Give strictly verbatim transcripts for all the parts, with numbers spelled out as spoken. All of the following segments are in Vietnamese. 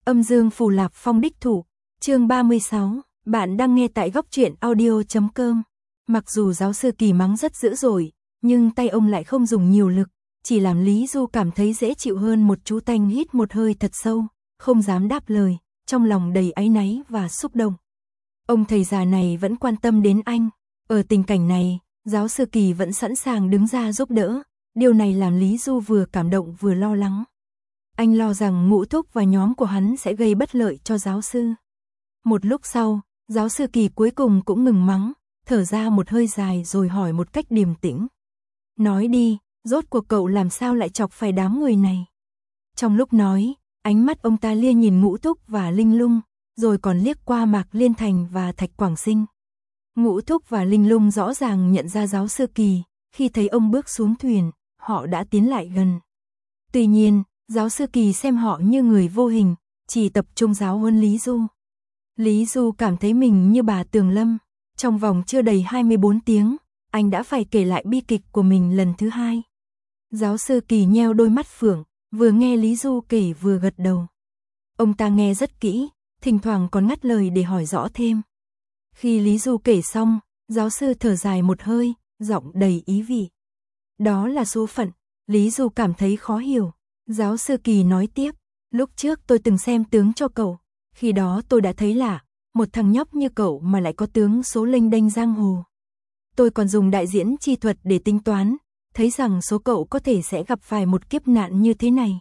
Âm Dương Phù Lạp Phong đích thủ, chương ba mươi sáu, bạn đang nghe tại góc truyện audio chấm com. Mặc dù giáo sư Kỳ mắng rất dữ dội, nhưng tay ông lại không dùng nhiều lực, chỉ làm Lý Du cảm thấy dễ chịu hơn một chú tanh hít một hơi thật sâu, không dám đáp lời, trong lòng đầy áy náy và xúc động. Ông thầy già này vẫn quan tâm đến anh, ở tình cảnh này, giáo sư Kỳ vẫn sẵn sàng đứng ra giúp đỡ, điều này làm Lý Du vừa cảm động vừa lo lắng. Anh lo rằng Ngũ Thúc và nhóm của hắn sẽ gây bất lợi cho giáo sư. Một lúc sau, giáo sư Kỳ cuối cùng cũng ngừng mắng, thở ra một hơi dài rồi hỏi một cách điềm tĩnh. Nói đi, rốt cuộc cậu làm sao lại chọc phải đám người này? Trong lúc nói, ánh mắt ông ta lia nhìn Ngũ Thúc và Linh Lung, rồi còn liếc qua Mạc Liên Thành và Thạch Quảng Sinh. Ngũ Thúc và Linh Lung rõ ràng nhận ra giáo sư Kỳ, khi thấy ông bước xuống thuyền, họ đã tiến lại gần. Tuy nhiên, giáo sư Kỳ xem họ như người vô hình, chỉ tập trung giáo huấn Lý Du. Lý Du cảm thấy mình như bà Tường Lâm, trong vòng chưa đầy hai mươi bốn tiếng, anh đã phải kể lại bi kịch của mình lần thứ hai. Giáo sư Kỳ nheo đôi mắt phượng, vừa nghe Lý Du kể vừa gật đầu. Ông ta nghe rất kỹ, thỉnh thoảng còn ngắt lời để hỏi rõ thêm. Khi Lý Du kể xong, giáo sư thở dài một hơi, giọng đầy ý vị. Đó là số phận, Lý Du cảm thấy khó hiểu. Giáo sư Kỳ nói tiếp, lúc trước tôi từng xem tướng cho cậu, khi đó tôi đã thấy lạ, một thằng nhóc như cậu mà lại có tướng số lênh đênh giang hồ. Tôi còn dùng đại diễn chi thuật để tính toán, thấy rằng số cậu có thể sẽ gặp phải một kiếp nạn như thế này.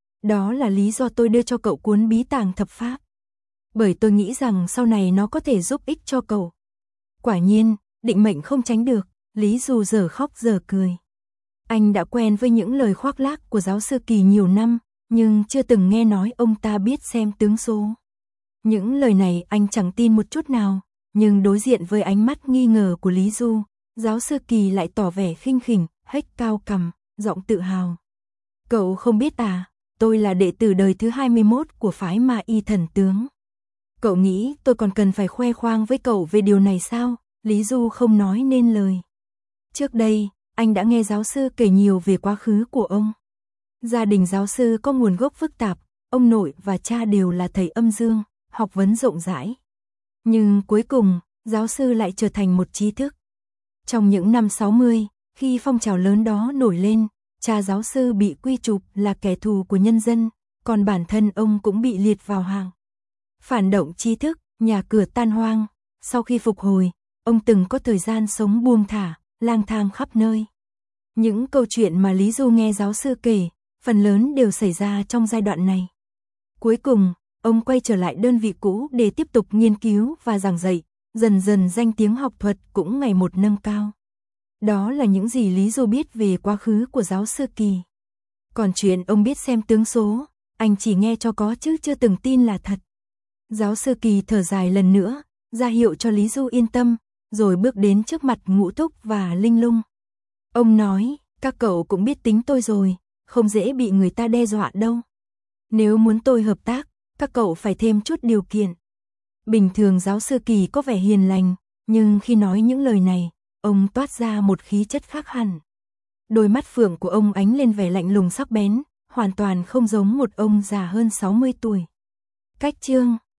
Đó là lý do tôi đưa cho cậu cuốn bí tàng thập pháp. Bởi tôi nghĩ rằng sau này nó có thể giúp ích cho cậu. Quả nhiên, định mệnh không tránh được, Lý Du giờ khóc giờ cười. Anh đã quen với những lời khoác lác của giáo sư Kỳ nhiều năm, nhưng chưa từng nghe nói ông ta biết xem tướng số. Những lời này anh chẳng tin một chút nào, nhưng đối diện với ánh mắt nghi ngờ của Lý Du, giáo sư Kỳ lại tỏ vẻ khinh khỉnh, hếch cao cằm, giọng tự hào. Cậu không biết à, tôi là đệ tử đời thứ hai mươi mốt của phái Ma Y Thần Tướng. Cậu nghĩ tôi còn cần phải khoe khoang với cậu về điều này sao? Lý Du không nói nên lời. Trước đây, anh đã nghe giáo sư kể nhiều về quá khứ của ông. Gia đình giáo sư có nguồn gốc phức tạp, ông nội và cha đều là thầy âm dương, học vấn rộng rãi. Nhưng cuối cùng, giáo sư lại trở thành một trí thức. Trong những năm sáu mươi, khi phong trào lớn đó nổi lên, cha giáo sư bị quy chụp là kẻ thù của nhân dân, còn bản thân ông cũng bị liệt vào hàng phản động trí thức, nhà cửa tan hoang. Sau khi phục hồi, ông từng có thời gian sống buông thả, lang thang khắp nơi. Những câu chuyện mà Lý Du nghe giáo sư kể, phần lớn đều xảy ra trong giai đoạn này. Cuối cùng, ông quay trở lại đơn vị cũ để tiếp tục nghiên cứu và giảng dạy, dần dần danh tiếng học thuật cũng ngày một nâng cao. Đó là những gì Lý Du biết về quá khứ của giáo sư Kỳ. Còn chuyện ông biết xem tướng số, anh chỉ nghe cho có chứ chưa từng tin là thật. Giáo sư Kỳ thở dài lần nữa, ra hiệu cho Lý Du yên tâm, rồi bước đến trước mặt Ngũ Thúc và Linh Lung. Ông nói, các cậu cũng biết tính tôi rồi, không dễ bị người ta đe dọa đâu. Nếu muốn tôi hợp tác, các cậu phải thêm chút điều kiện. Bình thường giáo sư Kỳ có vẻ hiền lành, nhưng khi nói những lời này, ông toát ra một khí chất khác hẳn. Đôi mắt phượng của ông ánh lên vẻ lạnh lùng sắc bén, hoàn toàn không giống một ông già hơn sáu mươi tuổi. Cách chương